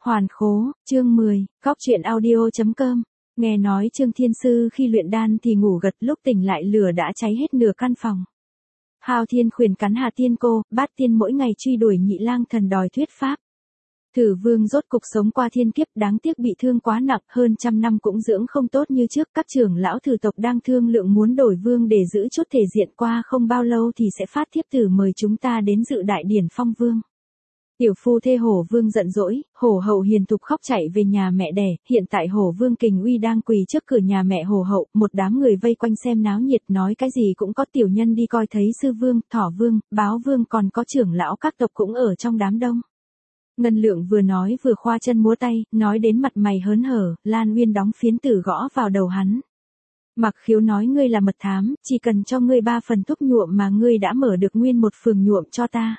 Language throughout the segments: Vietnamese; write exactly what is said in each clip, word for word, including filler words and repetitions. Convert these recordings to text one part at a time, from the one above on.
Hoàn khố, chương mười, Cóc truyện audio.com. Nghe nói Trương Thiên Sư khi luyện đan thì ngủ gật, lúc tỉnh lại lửa đã cháy hết nửa căn phòng. Hao Thiên khuyển cắn Hà Tiên Cô, Bát Tiên mỗi ngày truy đuổi Nhị Lang Thần đòi thuyết pháp. Thử Vương rốt cục sống qua thiên kiếp, đáng tiếc bị thương quá nặng, hơn trăm năm cũng dưỡng không tốt như trước. Các trưởng lão Thử tộc đang thương lượng muốn đổi vương để giữ chút thể diện, qua không bao lâu thì sẽ phát thiếp tử mời chúng ta đến dự đại điển phong vương. Tiểu phu thê Hổ Vương giận dỗi, Hổ Hậu hiền thục khóc chạy về nhà mẹ đẻ. Hiện tại Hổ Vương Kình Uy đang quỳ trước cửa nhà mẹ Hổ Hậu, một đám người vây quanh xem náo nhiệt, nói cái gì cũng có. Tiểu nhân đi coi thấy Sư Vương, Thỏ Vương, Báo Vương, còn có trưởng lão các tộc cũng ở trong đám đông. Ngân Lượng vừa nói vừa khoa chân múa tay, nói đến mặt mày hớn hở. Lan Uyên đóng phiến tử gõ vào đầu hắn. Mặc Khiếu nói ngươi là mật thám, chỉ cần cho ngươi ba phần thuốc nhuộm mà ngươi đã mở được nguyên một phường nhuộm cho ta.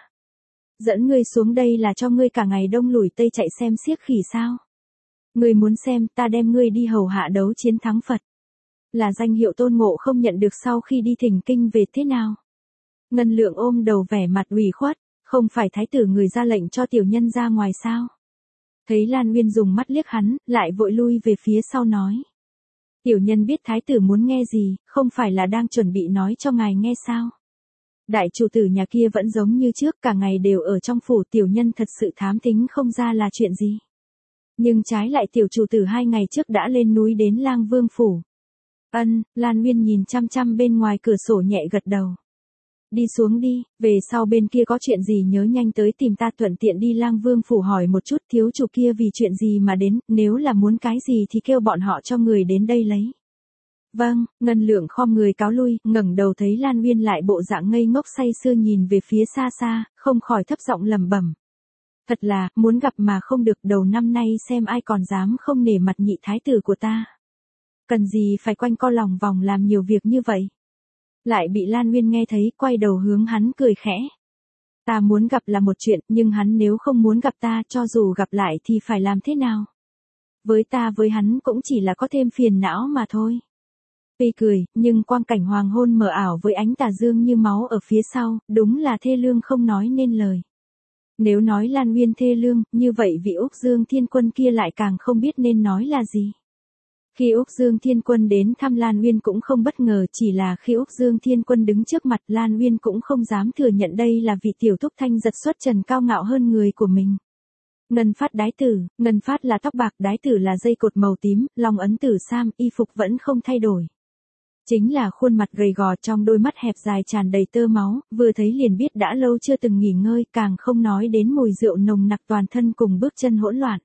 Dẫn ngươi xuống đây là cho ngươi cả ngày đông lùi tây chạy xem xiếc khỉ sao? Ngươi muốn xem, ta đem ngươi đi hầu hạ đấu chiến thắng Phật. Là danh hiệu Tôn Ngộ không nhận được sau khi đi thỉnh kinh về thế nào? Ngân Lượng ôm đầu vẻ mặt ủy khuất, không phải thái tử người ra lệnh cho tiểu nhân ra ngoài sao? Thấy Lan Uyên dùng mắt liếc hắn, lại vội lui về phía sau nói. Tiểu nhân biết thái tử muốn nghe gì, không phải là đang chuẩn bị nói cho ngài nghe sao? Đại chủ tử nhà kia vẫn giống như trước, cả ngày đều ở trong phủ, tiểu nhân thật sự thám thính không ra là chuyện gì. Nhưng trái lại tiểu chủ tử hai ngày trước đã lên núi đến Lang Vương phủ. Ân, Lan Uyên nhìn chăm chăm bên ngoài cửa sổ nhẹ gật đầu. Đi xuống đi, về sau bên kia có chuyện gì nhớ nhanh tới tìm ta, thuận tiện đi Lang Vương phủ hỏi một chút thiếu chủ kia vì chuyện gì mà đến, nếu là muốn cái gì thì kêu bọn họ cho người đến đây lấy. Vâng, Ngân Lượng khom người cáo lui, ngẩng đầu thấy Lan Uyên lại bộ dạng ngây ngốc say sưa nhìn về phía xa xa, không khỏi thấp giọng lẩm bẩm. Thật là, muốn gặp mà không được, đầu năm nay xem ai còn dám không nể mặt nhị thái tử của ta. Cần gì phải quanh co lòng vòng làm nhiều việc như vậy. Lại bị Lan Uyên nghe thấy, quay đầu hướng hắn cười khẽ. Ta muốn gặp là một chuyện, nhưng hắn nếu không muốn gặp ta, cho dù gặp lại thì phải làm thế nào? Với ta với hắn cũng chỉ là có thêm phiền não mà thôi. Tuy cười, nhưng quang cảnh hoàng hôn mờ ảo với ánh tà dương như máu ở phía sau, đúng là thê lương không nói nên lời. Nếu nói Lan Uyên thê lương, như vậy vị Úc Dương Thiên Quân kia lại càng không biết nên nói là gì. Khi Úc Dương Thiên Quân đến thăm Lan Uyên cũng không bất ngờ, chỉ là khi Úc Dương Thiên Quân đứng trước mặt Lan Uyên cũng không dám thừa nhận đây là vị tiểu thúc thanh giật xuất trần cao ngạo hơn người của mình. Ngân Phát đái tử, Ngân Phát là tóc bạc, đái tử là dây cột màu tím, long ấn tử sam, y phục vẫn không thay đổi. Chính là khuôn mặt gầy gò, trong đôi mắt hẹp dài tràn đầy tơ máu, vừa thấy liền biết đã lâu chưa từng nghỉ ngơi, càng không nói đến mùi rượu nồng nặc toàn thân cùng bước chân hỗn loạn.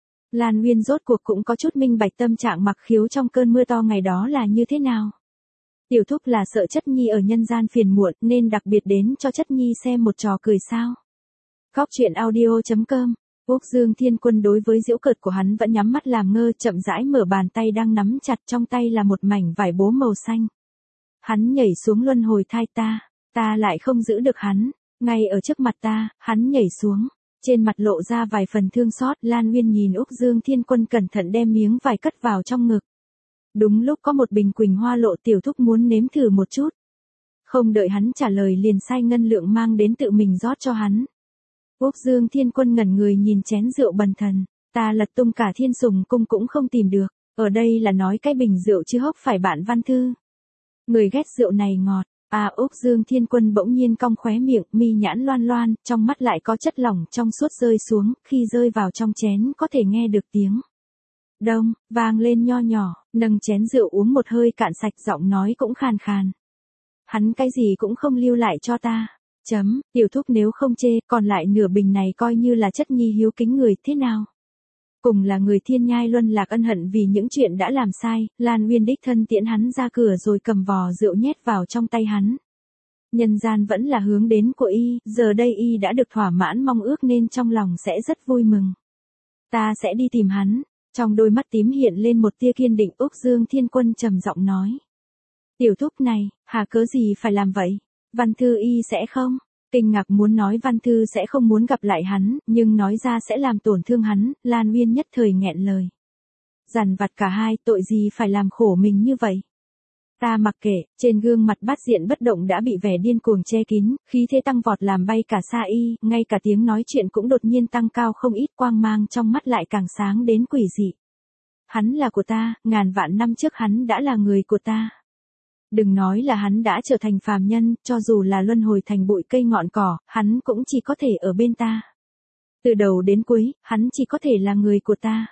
Lan Uyên rốt cuộc cũng có chút minh bạch tâm trạng Mặc Khiếu trong cơn mưa to ngày đó là như thế nào. Tiểu thúc là sợ Chất Nhi ở nhân gian phiền muộn nên đặc biệt đến cho Chất Nhi xem một trò cười sao. Cóc truyện audio.com. Úc Dương Thiên Quân đối với giễu cợt của hắn vẫn nhắm mắt làm ngơ, chậm rãi mở bàn tay đang nắm chặt trong tay là một mảnh vải bố màu xanh. Hắn nhảy xuống luân hồi thai ta, ta lại không giữ được hắn, ngay ở trước mặt ta, hắn nhảy xuống, trên mặt lộ ra vài phần thương xót. Lan Uyên nhìn Úc Dương Thiên Quân cẩn thận đem miếng vải cất vào trong ngực. Đúng lúc có một bình quỳnh hoa lộ, tiểu thúc muốn nếm thử một chút. Không đợi hắn trả lời liền sai Ngân Lượng mang đến tự mình rót cho hắn. Úc Dương Thiên Quân ngẩn người nhìn chén rượu bần thần, ta lật tung cả Thiên Sùng cung cũng không tìm được, ở đây là nói cái bình rượu chứ hốc phải bạn Văn Thư. Người ghét rượu này ngọt, à Úc Dương Thiên Quân bỗng nhiên cong khóe miệng, mi nhãn loan loan, trong mắt lại có chất lỏng trong suốt rơi xuống, khi rơi vào trong chén có thể nghe được tiếng đông, vang lên nho nhỏ, nâng chén rượu uống một hơi cạn sạch, giọng nói cũng khàn khàn. Hắn cái gì cũng không lưu lại cho ta. Chấm, tiểu thúc nếu không chê, còn lại nửa bình này coi như là Chất Nhi hiếu kính người, thế nào? Cùng là người thiên nhai luân lạc ân hận vì những chuyện đã làm sai, Lan Uyên đích thân tiễn hắn ra cửa rồi cầm vò rượu nhét vào trong tay hắn. Nhân gian vẫn là hướng đến của y, giờ đây y đã được thỏa mãn mong ước nên trong lòng sẽ rất vui mừng. Ta sẽ đi tìm hắn, trong đôi mắt tím hiện lên một tia kiên định. Úc Dương Thiên Quân trầm giọng nói. Tiểu thúc này, hà cớ gì phải làm vậy? Văn Thư y sẽ không? Kinh ngạc muốn nói Văn Thư sẽ không muốn gặp lại hắn, nhưng nói ra sẽ làm tổn thương hắn, Lan Uyên nhất thời nghẹn lời. Dằn vặt cả hai, tội gì phải làm khổ mình như vậy? Ta mặc kệ, trên gương mặt bát diện bất động đã bị vẻ điên cuồng che kín, khí thế tăng vọt làm bay cả sa y, ngay cả tiếng nói chuyện cũng đột nhiên tăng cao không ít, quang mang trong mắt lại càng sáng đến quỷ dị. Hắn là của ta, ngàn vạn năm trước hắn đã là người của ta. Đừng nói là hắn đã trở thành phàm nhân, cho dù là luân hồi thành bụi cây ngọn cỏ, hắn cũng chỉ có thể ở bên ta. Từ đầu đến cuối, hắn chỉ có thể là người của ta.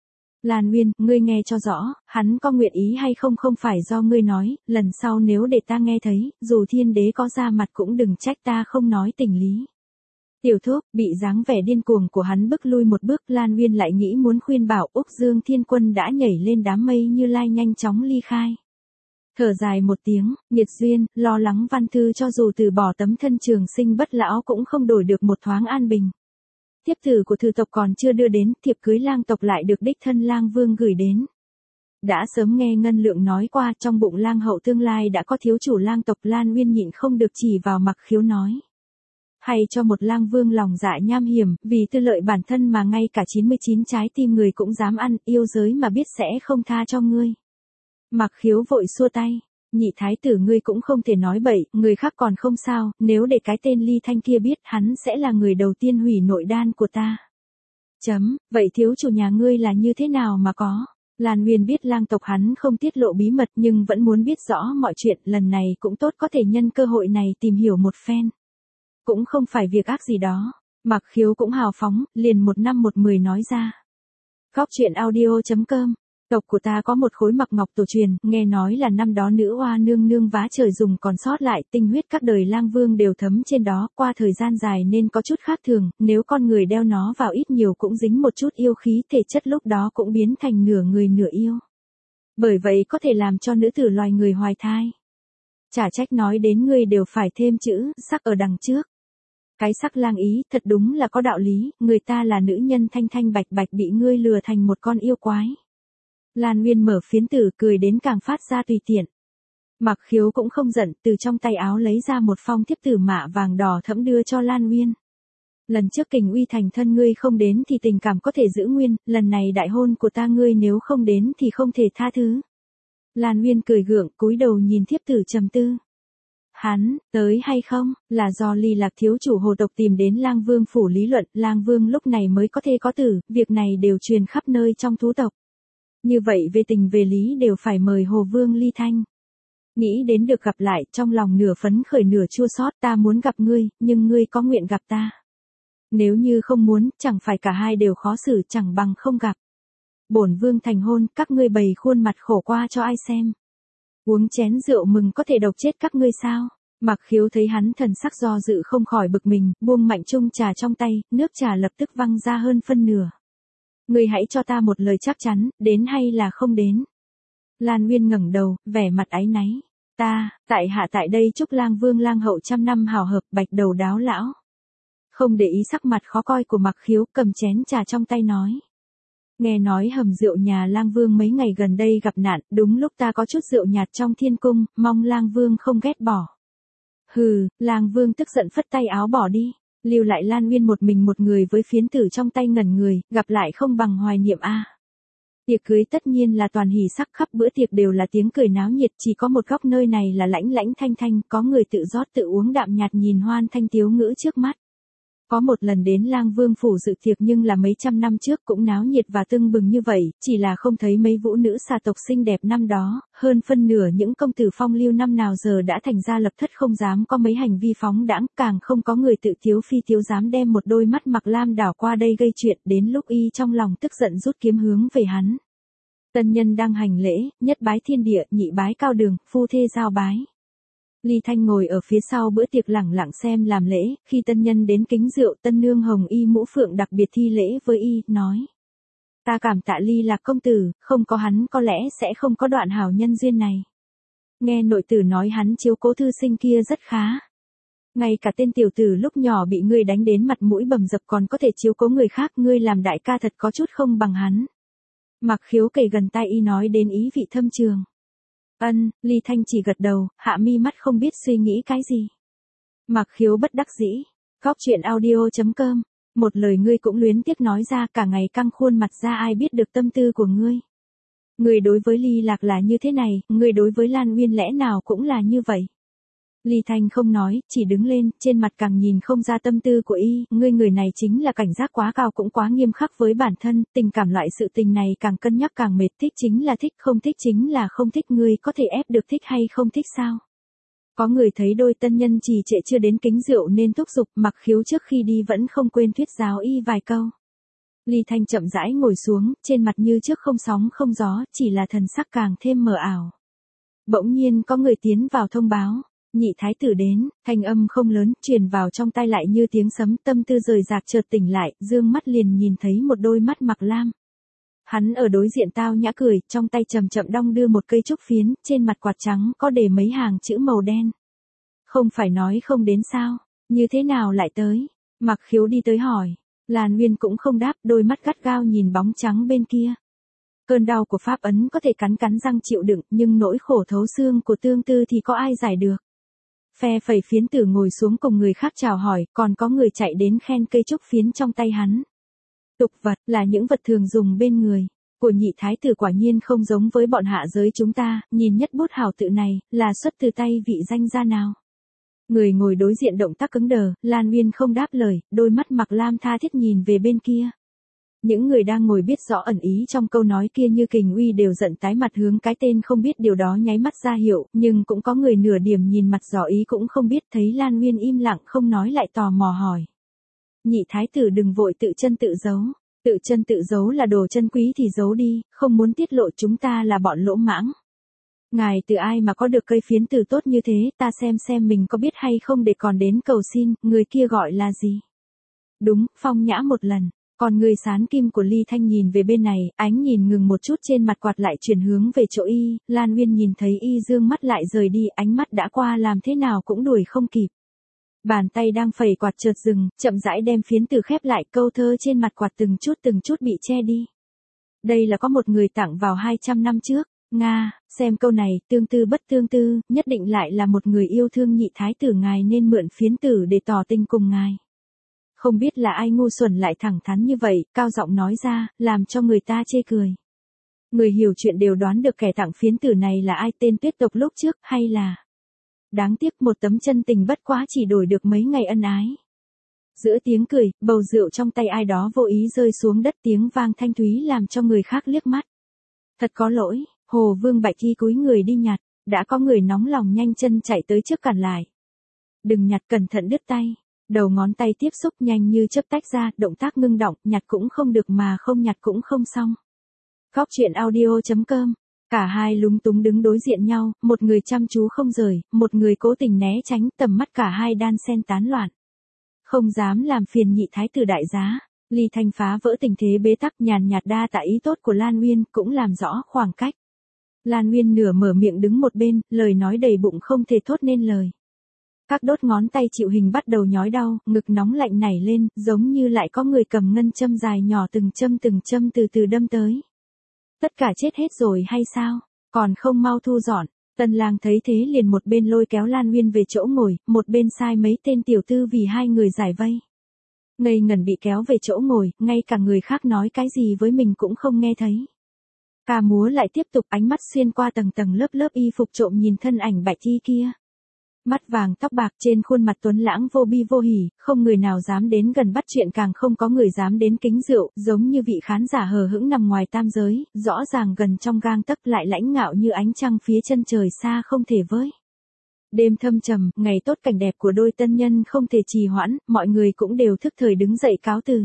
Lan Uyên, ngươi nghe cho rõ, hắn có nguyện ý hay không không phải do ngươi nói, lần sau nếu để ta nghe thấy, dù thiên đế có ra mặt cũng đừng trách ta không nói tình lý. Tiểu Thúc, bị dáng vẻ điên cuồng của hắn bức lui một bước, Lan Uyên lại nghĩ muốn khuyên bảo, Úc Dương Thiên Quân đã nhảy lên đám mây Như Lai nhanh chóng ly khai. Thở dài một tiếng, Nhiệt Duyên, lo lắng Văn Thư cho dù từ bỏ tấm thân trường sinh bất lão cũng không đổi được một thoáng an bình. Tiếp tử của thư tộc còn chưa đưa đến, thiệp cưới lang tộc lại được đích thân lang vương gửi đến. Đã sớm nghe Ngân Lượng nói qua, trong bụng lang hậu tương lai đã có thiếu chủ lang tộc, Lan Uyên nhịn không được chỉ vào Mặc Khiếu nói. Hay cho một lang vương lòng dạ nham hiểm, vì tư lợi bản thân mà ngay cả chín mươi chín trái tim người cũng dám ăn, yêu giới mà biết sẽ không tha cho ngươi. Mặc Khiếu vội xua tay. Nhị thái tử ngươi cũng không thể nói bậy, người khác còn không sao, nếu để cái tên Ly Thanh kia biết hắn sẽ là người đầu tiên hủy nội đan của ta. Chấm, vậy thiếu chủ nhà ngươi là như thế nào mà có? Lan Uyên biết lang tộc hắn không tiết lộ bí mật nhưng vẫn muốn biết rõ mọi chuyện, lần này cũng tốt có thể nhân cơ hội này tìm hiểu một phen. Cũng không phải việc ác gì đó. Mặc Khiếu cũng hào phóng, liền một năm một mười nói ra. Góc truyện audio chấm com. Tộc của ta có một khối mặc ngọc tổ truyền, nghe nói là năm đó nữ oa nương nương vá trời dùng còn sót lại, tinh huyết các đời lang vương đều thấm trên đó, qua thời gian dài nên có chút khác thường, nếu con người đeo nó vào ít nhiều cũng dính một chút yêu khí, thể chất lúc đó cũng biến thành nửa người nửa yêu. Bởi vậy có thể làm cho nữ tử loài người hoài thai. Chả trách nói đến ngươi đều phải thêm chữ sắc ở đằng trước. Cái sắc lang ý, thật đúng là có đạo lý, người ta là nữ nhân thanh thanh bạch bạch bị ngươi lừa thành một con yêu quái. Lan Uyên mở phiến tử cười đến càng phát ra tùy tiện. Mặc Khiếu cũng không giận, từ trong tay áo lấy ra một phong thiếp tử mạ vàng đỏ thẫm đưa cho Lan Uyên. Lần trước Kình Uy thành thân ngươi không đến thì tình cảm có thể giữ nguyên, lần này đại hôn của ta ngươi nếu không đến thì không thể tha thứ. Lan Uyên cười gượng, cúi đầu nhìn thiếp tử trầm tư. Hắn, tới hay không, là do Ly Lạc thiếu chủ hồ tộc tìm đến Lang Vương phủ lý luận, Lang Vương lúc này mới có thể có tử, việc này đều truyền khắp nơi trong thú tộc. Như vậy về tình về lý đều phải mời Hồ Vương Ly Thanh. Nghĩ đến được gặp lại, trong lòng nửa phấn khởi nửa chua xót, ta muốn gặp ngươi, nhưng ngươi có nguyện gặp ta. Nếu như không muốn, chẳng phải cả hai đều khó xử, chẳng bằng không gặp. Bổn vương thành hôn, các ngươi bày khuôn mặt khổ qua cho ai xem. Uống chén rượu mừng có thể độc chết các ngươi sao? Mặc Khiếu thấy hắn thần sắc do dự không khỏi bực mình, buông mạnh chung trà trong tay, nước trà lập tức văng ra hơn phân nửa. Ngươi hãy cho ta một lời chắc chắn, đến hay là không đến. Lan Uyên ngẩng đầu, vẻ mặt áy náy. Ta, tại hạ tại đây chúc lang vương lang hậu trăm năm hào hợp, bạch đầu đáo lão. Không để ý sắc mặt khó coi của Mặc Khiếu, cầm chén trà trong tay nói. Nghe nói hầm rượu nhà lang vương mấy ngày gần đây gặp nạn, đúng lúc ta có chút rượu nhạt trong thiên cung, mong lang vương không ghét bỏ. Hừ, lang vương tức giận phất tay áo bỏ đi. Lưu lại Lan Uyên một mình một người với phiến tử trong tay ngẩn người, gặp lại không bằng hoài niệm a. Tiệc cưới tất nhiên là toàn hỉ sắc, khắp bữa tiệc đều là tiếng cười náo nhiệt, chỉ có một góc nơi này là lãnh lãnh thanh thanh, có người tự rót tự uống đạm nhạt nhìn hoan thanh tiếu ngữ trước mắt. Có một lần đến Lang Vương phủ dự tiệc nhưng là mấy trăm năm trước cũng náo nhiệt và tưng bừng như vậy, chỉ là không thấy mấy vũ nữ xà tộc xinh đẹp năm đó, hơn phân nửa những công tử phong lưu năm nào giờ đã thành ra lập thất không dám có mấy hành vi phóng đãng, càng không có người tự tiếu phi tiếu dám đem một đôi mắt Mặc Lam đảo qua đây gây chuyện, đến lúc y trong lòng tức giận rút kiếm hướng về hắn. Tân nhân đang hành lễ, nhất bái thiên địa, nhị bái cao đường, phu thê giao bái. Ly Thanh ngồi ở phía sau bữa tiệc lẳng lặng xem làm lễ, khi tân nhân đến kính rượu, tân nương Hồng Y Mũ Phượng đặc biệt thi lễ với y, nói. Ta cảm tạ Ly Lạc công tử, không có hắn có lẽ sẽ không có đoạn hảo nhân duyên này. Nghe nội tử nói hắn chiếu cố thư sinh kia rất khá. Ngay cả tên tiểu tử lúc nhỏ bị ngươi đánh đến mặt mũi bầm dập còn có thể chiếu cố người khác, ngươi làm đại ca thật có chút không bằng hắn. Mặc Khiếu kề gần tai y nói đến ý vị thâm trường. Ân, Ly Thanh chỉ gật đầu, hạ mi mắt không biết suy nghĩ cái gì. Mặc Khiếu bất đắc dĩ. Góc truyện audio chấm com. Một lời ngươi cũng luyến tiếc nói ra, cả ngày căng khuôn mặt ra ai biết được tâm tư của ngươi. Người đối với Ly Lạc là như thế này, người đối với Lan Uyên lẽ nào cũng là như vậy. Ly Thanh không nói, chỉ đứng lên, trên mặt càng nhìn không ra tâm tư của y, ngươi người này chính là cảnh giác quá cao cũng quá nghiêm khắc với bản thân, tình cảm loại sự tình này càng cân nhắc càng mệt, thích chính là thích, không thích chính là không thích, ngươi có thể ép được thích hay không thích sao? Có người thấy đôi tân nhân trì trệ chưa đến kính rượu nên thúc giục, Mặc Khiếu trước khi đi vẫn không quên thuyết giáo y vài câu. Ly Thanh chậm rãi ngồi xuống, trên mặt như trước không sóng không gió, chỉ là thần sắc càng thêm mờ ảo. Bỗng nhiên có người tiến vào thông báo. Nhị thái tử đến, thanh âm không lớn, truyền vào trong tai lại như tiếng sấm, tâm tư rời rạc chợt tỉnh lại, dương mắt liền nhìn thấy một đôi mắt mặc lam. Hắn ở đối diện tao nhã cười, trong tay chậm chậm đong đưa một cây trúc phiến, trên mặt quạt trắng có để mấy hàng chữ màu đen. Không phải nói không đến sao, như thế nào lại tới? Mặc Khiếu đi tới hỏi, Lan Uyên cũng không đáp, đôi mắt gắt gao nhìn bóng trắng bên kia. Cơn đau của pháp ấn có thể cắn cắn răng chịu đựng, nhưng nỗi khổ thấu xương của tương tư thì có ai giải được. Phe phẩy phiến tử ngồi xuống cùng người khác chào hỏi, còn có người chạy đến khen cây trúc phiến trong tay hắn. Tục vật là những vật thường dùng bên người. Của nhị thái tử quả nhiên không giống với bọn hạ giới chúng ta, nhìn nhất bút hào tự này, là xuất từ tay vị danh gia nào. Người ngồi đối diện động tác cứng đờ, Lan Uyên không đáp lời, đôi mắt mặc lam tha thiết nhìn về bên kia. Những người đang ngồi biết rõ ẩn ý trong câu nói kia như kình uy đều giận tái mặt hướng cái tên không biết điều đó nháy mắt ra hiệu, nhưng cũng có người nửa điểm nhìn mặt dò ý cũng không biết, thấy Lan Uyên im lặng không nói lại tò mò hỏi. Nhị thái tử đừng vội tự chân tự giấu, tự chân tự giấu là đồ chân quý thì giấu đi, không muốn tiết lộ chúng ta là bọn lỗ mãng. Ngài từ ai mà có được cây phiến từ tốt như thế, ta xem xem mình có biết hay không để còn đến cầu xin, người kia gọi là gì? Đúng, Phong Nhã một lần. Còn người sán kim của Ly Thanh nhìn về bên này, ánh nhìn ngừng một chút trên mặt quạt lại chuyển hướng về chỗ y, Lan Uyên nhìn thấy y dương mắt lại rời đi, ánh mắt đã qua làm thế nào cũng đuổi không kịp. Bàn tay đang phẩy quạt chợt dừng, chậm rãi đem phiến từ khép lại, câu thơ trên mặt quạt từng chút từng chút bị che đi. Đây là có một người tặng vào hai trăm năm trước, Nga, xem câu này, tương tư bất tương tư, nhất định lại là một người yêu thương nhị thái tử ngài nên mượn phiến tử để tỏ tình cùng ngài. Không biết là ai ngu xuẩn lại thẳng thắn như vậy, cao giọng nói ra, làm cho người ta chê cười. Người hiểu chuyện đều đoán được kẻ tặng phiến tử này là ai, tên Tuyết tộc lúc trước, hay là... Đáng tiếc một tấm chân tình bất quá chỉ đổi được mấy ngày ân ái. Giữa tiếng cười, bầu rượu trong tay ai đó vô ý rơi xuống đất, tiếng vang thanh thúy làm cho người khác liếc mắt. Thật có lỗi, Hồ Vương Bạch Thi cúi người đi nhặt, đã có người nóng lòng nhanh chân chạy tới trước cản lại. Đừng nhặt, cẩn thận đứt tay. Đầu ngón tay tiếp xúc nhanh như chớp tách ra, động tác ngưng động, nhặt cũng không được mà không nhặt cũng không xong. Góc truyện audio chấm com. Cả hai lúng túng đứng đối diện nhau, một người chăm chú không rời, một người cố tình né tránh, tầm mắt cả hai đan xen tán loạn. Không dám làm phiền nhị thái tử đại giá, Ly Thanh phá vỡ tình thế bế tắc, nhàn nhạt đa tạ ý tốt của Lan Uyên, cũng làm rõ khoảng cách. Lan Uyên nửa mở miệng đứng một bên, lời nói đầy bụng không thể thốt nên lời. Các đốt ngón tay chịu hình bắt đầu nhói đau, ngực nóng lạnh nảy lên, giống như lại có người cầm ngân châm dài nhỏ từng châm từng châm từ từ đâm tới. Tất cả chết hết rồi hay sao? Còn không mau thu dọn. Tân lang thấy thế liền một bên lôi kéo Lan Uyên về chỗ ngồi, một bên sai mấy tên tiểu tư vì hai người giải vây. Ngây ngẩn bị kéo về chỗ ngồi, ngay cả người khác nói cái gì với mình cũng không nghe thấy. Ca múa lại tiếp tục, ánh mắt xuyên qua tầng tầng lớp lớp y phục trộm nhìn thân ảnh Bạch Thi kia. Mắt vàng tóc bạc trên khuôn mặt tuấn lãng vô bi vô hỉ, không người nào dám đến gần bắt chuyện, càng không có người dám đến kính rượu, giống như vị khán giả hờ hững nằm ngoài tam giới, rõ ràng gần trong gang tấc lại lãnh ngạo như ánh trăng phía chân trời xa không thể với. Đêm thâm trầm, ngày tốt cảnh đẹp của đôi tân nhân không thể trì hoãn, mọi người cũng đều thức thời đứng dậy cáo từ.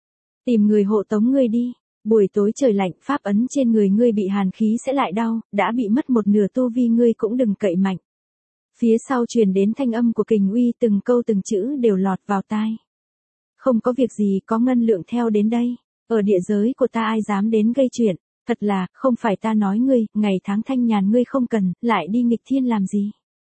Tìm người hộ tống ngươi đi. Buổi tối trời lạnh, pháp ấn trên người ngươi bị hàn khí sẽ lại đau, đã bị mất một nửa tu vi ngươi cũng đừng cậy mạnh. Phía sau truyền đến thanh âm của kình uy, từng câu từng chữ đều lọt vào tai. Không có việc gì, có ngân lượng theo đến đây. Ở địa giới của ta ai dám đến gây chuyện. Thật là, không phải ta nói ngươi, ngày tháng thanh nhàn ngươi không cần, lại đi nghịch thiên làm gì.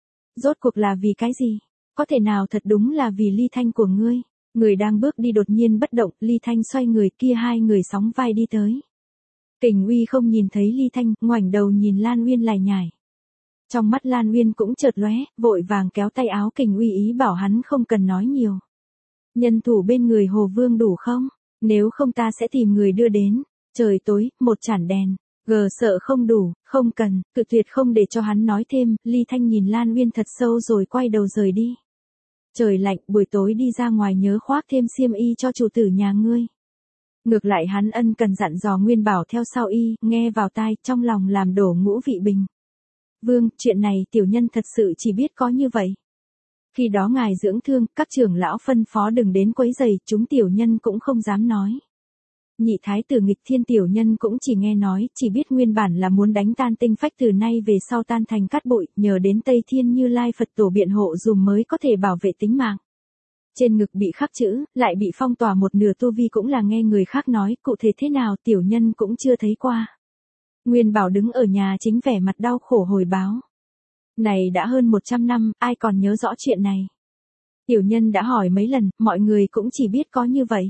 Rốt cuộc là vì cái gì? Có thể nào thật đúng là vì Ly Thanh của ngươi? Người đang bước đi đột nhiên bất động, Ly Thanh xoay người, kia hai người sóng vai đi tới. Kình uy không nhìn thấy Ly Thanh, ngoảnh đầu nhìn Lan Uyên lải nhải. Trong mắt Lan Uyên cũng chợt lóe, vội vàng kéo tay áo Kình uy ý bảo hắn không cần nói nhiều. Nhân thủ bên người Hồ Vương đủ không? Nếu không ta sẽ tìm người đưa đến. Trời tối, một chản đèn. Gờ sợ không đủ, không cần, cự tuyệt không để cho hắn nói thêm, Ly Thanh nhìn Lan Uyên thật sâu rồi quay đầu rời đi. Trời lạnh, buổi tối đi ra ngoài nhớ khoác thêm xiêm y cho chủ tử nhà ngươi. Ngược lại hắn ân cần dặn dò Nguyên Bảo theo sau y, nghe vào tai, trong lòng làm đổ ngũ vị bình. Vương, chuyện này tiểu nhân thật sự chỉ biết có như vậy. Khi đó ngài dưỡng thương, các trưởng lão phân phó đừng đến quấy rầy, chúng tiểu nhân cũng không dám nói. Nhị thái tử nghịch thiên tiểu nhân cũng chỉ nghe nói, chỉ biết nguyên bản là muốn đánh tan tinh phách từ nay về sau tan thành cát bụi, nhờ đến Tây Thiên Như Lai Phật tổ biện hộ dùm mới có thể bảo vệ tính mạng. Trên ngực bị khắc chữ, lại bị phong tỏa một nửa tu vi cũng là nghe người khác nói, cụ thể thế nào tiểu nhân cũng chưa thấy qua. Nguyên Bảo đứng ở nhà chính vẻ mặt đau khổ hồi báo. Này đã hơn một trăm năm, ai còn nhớ rõ chuyện này. Tiểu nhân đã hỏi mấy lần, mọi người cũng chỉ biết có như vậy.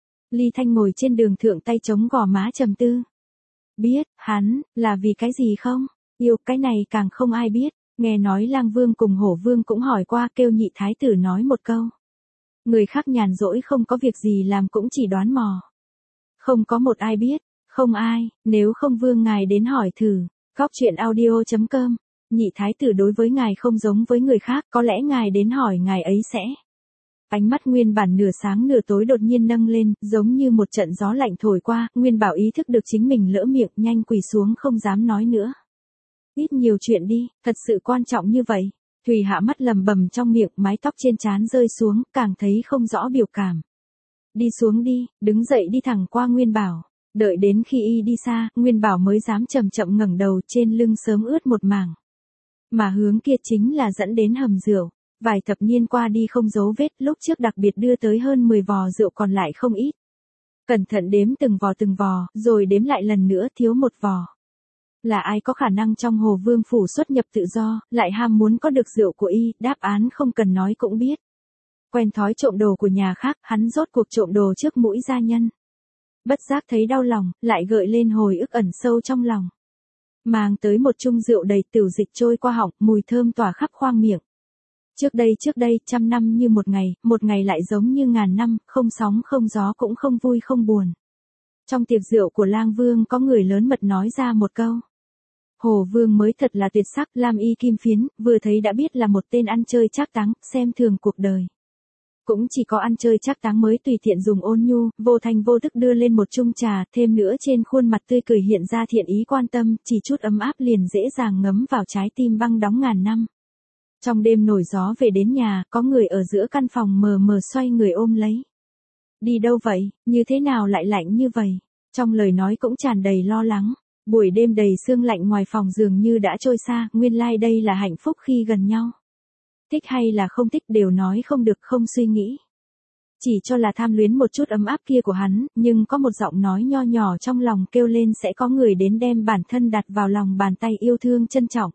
Ly Thanh ngồi trên đường thượng tay chống gò má trầm tư. Biết, hắn, là vì cái gì không? Yêu, cái này càng không ai biết. Nghe nói Lang Vương cùng Hổ Vương cũng hỏi qua, kêu nhị thái tử nói một câu. Người khác nhàn rỗi không có việc gì làm cũng chỉ đoán mò. Không có một ai biết, không ai, nếu không Vương ngài đến hỏi thử. Góc truyện audio chấm com. Nhị thái tử đối với ngài không giống với người khác, có lẽ ngài đến hỏi ngài ấy sẽ. Ánh mắt Nguyên bản nửa sáng nửa tối đột nhiên nâng lên, giống như một trận gió lạnh thổi qua, Nguyên Bảo ý thức được chính mình lỡ miệng, nhanh quỳ xuống không dám nói nữa. Ít nhiều chuyện đi, thật sự quan trọng như vậy. Thùy Hạ mắt lầm bầm trong miệng, mái tóc trên trán rơi xuống, càng thấy không rõ biểu cảm. Đi xuống đi, đứng dậy đi thẳng qua Nguyên Bảo. Đợi đến khi y đi xa, Nguyên Bảo mới dám chậm chậm ngẩng đầu, trên lưng sớm ướt một mảng. Mà hướng kia chính là dẫn đến hầm rượu. Vài thập niên qua đi không dấu vết, lúc trước đặc biệt đưa tới hơn mười vò rượu còn lại không ít. Cẩn thận đếm từng vò từng vò, rồi đếm lại lần nữa thiếu một vò. Là ai có khả năng trong Hồ Vương phủ xuất nhập tự do, lại ham muốn có được rượu của y, đáp án không cần nói cũng biết. Quen thói trộm đồ của nhà khác, hắn rốt cuộc trộm đồ trước mũi gia nhân. Bất giác thấy đau lòng, lại gợi lên hồi ức ẩn sâu trong lòng. Mang tới một chung rượu đầy tửu dịch trôi qua họng, mùi thơm tỏa khắp khoang miệng. Trước đây trước đây, trăm năm như một ngày, một ngày lại giống như ngàn năm, không sóng không gió cũng không vui không buồn. Trong tiệc rượu của Lang Vương có người lớn mật nói ra một câu. Hồ Vương mới thật là tuyệt sắc, lam y kim phiến, vừa thấy đã biết là một tên ăn chơi trác táng, xem thường cuộc đời. Cũng chỉ có ăn chơi trác táng mới tùy tiện dùng ôn nhu, vô thành vô thức đưa lên một chung trà, thêm nữa trên khuôn mặt tươi cười hiện ra thiện ý quan tâm, chỉ chút ấm áp liền dễ dàng ngấm vào trái tim băng đóng ngàn năm. Trong đêm nổi gió về đến nhà, có người ở giữa căn phòng mờ mờ xoay người ôm lấy. Đi đâu vậy, như thế nào lại lạnh như vậy? Trong lời nói cũng tràn đầy lo lắng. Buổi đêm đầy sương lạnh ngoài phòng dường như đã trôi xa, nguyên lai like đây là hạnh phúc khi gần nhau. Thích hay là không thích đều nói không được, không suy nghĩ. Chỉ cho là tham luyến một chút ấm áp kia của hắn, nhưng có một giọng nói nho nhỏ trong lòng kêu lên sẽ có người đến đem bản thân đặt vào lòng bàn tay yêu thương trân trọng.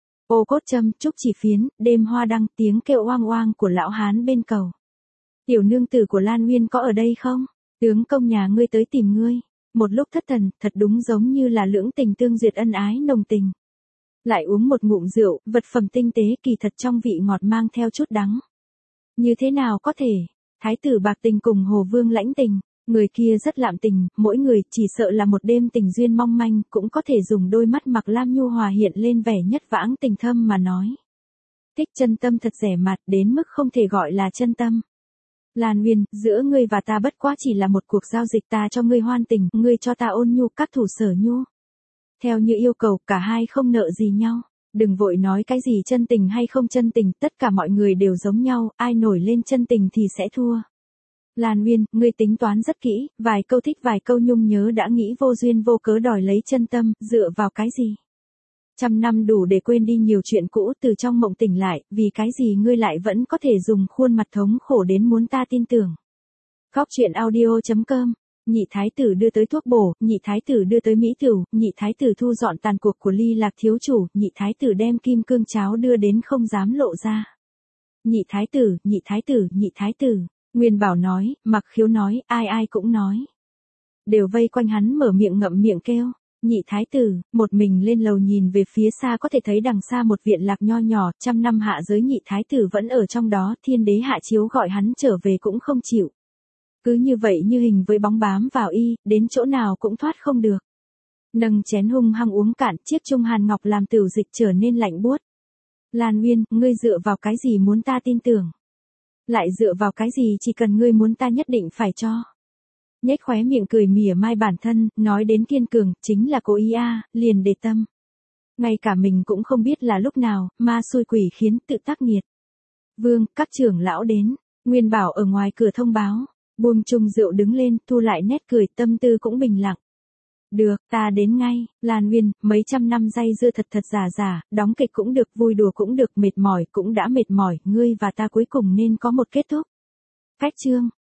Ô cốt châm, trúc chỉ phiến, đêm hoa đăng, tiếng kêu oang oang của lão hán bên cầu. Tiểu nương tử của Lan Uyên có ở đây không? Tướng công nhà ngươi tới tìm ngươi. Một lúc thất thần, thật đúng giống như là lưỡng tình tương duyệt ân ái nồng tình. Lại uống một ngụm rượu, vật phẩm tinh tế kỳ thật trong vị ngọt mang theo chút đắng. Như thế nào có thể? Thái tử bạc tình cùng Hồ Vương lãnh tình. Người kia rất lạm tình, mỗi người chỉ sợ là một đêm tình duyên mong manh, cũng có thể dùng đôi mắt mặc lam nhu hòa hiện lên vẻ nhất vãng tình thâm mà nói. Thích chân tâm thật rẻ mạt đến mức không thể gọi là chân tâm. Lan Uyên, giữa ngươi và ta bất quá chỉ là một cuộc giao dịch, ta cho ngươi hoan tình, ngươi cho ta ôn nhu, các thủ sở nhu. Theo như yêu cầu, cả hai không nợ gì nhau. Đừng vội nói cái gì chân tình hay không chân tình, tất cả mọi người đều giống nhau, ai nổi lên chân tình thì sẽ thua. Lan Uyên, ngươi tính toán rất kỹ, vài câu thích vài câu nhung nhớ đã nghĩ vô duyên vô cớ đòi lấy chân tâm, dựa vào cái gì? Trăm năm đủ để quên đi nhiều chuyện cũ, từ trong mộng tỉnh lại, vì cái gì ngươi lại vẫn có thể dùng khuôn mặt thống khổ đến muốn ta tin tưởng. Góc truyện audio chấm com. Nhị thái tử đưa tới thuốc bổ, nhị thái tử đưa tới mỹ tửu, nhị thái tử thu dọn tàn cuộc của Ly Lạc thiếu chủ, nhị thái tử đem kim cương cháo đưa đến không dám lộ ra. Nhị thái tử, nhị thái tử, nhị thái tử. Nguyên Bảo nói, Mặc Khiếu nói, ai ai cũng nói. Đều vây quanh hắn mở miệng ngậm miệng kêu. Nhị thái tử, một mình lên lầu nhìn về phía xa có thể thấy đằng xa một viện lạc nho nhỏ, trăm năm hạ giới nhị thái tử vẫn ở trong đó, thiên đế hạ chiếu gọi hắn trở về cũng không chịu. Cứ như vậy như hình với bóng bám vào y, đến chỗ nào cũng thoát không được. Nâng chén hung hăng uống cạn, chiếc chung hàn ngọc làm tửu dịch trở nên lạnh buốt. Lan Uyên, ngươi dựa vào cái gì muốn ta tin tưởng? Lại dựa vào cái gì chỉ cần ngươi muốn ta nhất định phải cho? Nhếch khóe miệng cười mỉa mai bản thân, nói đến kiên cường, chính là cố ý a, liền để tâm. Ngay cả mình cũng không biết là lúc nào, ma xui quỷ khiến tự tác nghiệt. Vương, các trưởng lão đến, Nguyên Bảo ở ngoài cửa thông báo, buông chung rượu đứng lên, thu lại nét cười, tâm tư cũng bình lặng. Được, ta đến ngay, Lan Uyên, mấy trăm năm dây dưa thật thật giả giả, đóng kịch cũng được, vui đùa cũng được, mệt mỏi cũng đã mệt mỏi, ngươi và ta cuối cùng nên có một kết thúc. Cách chương.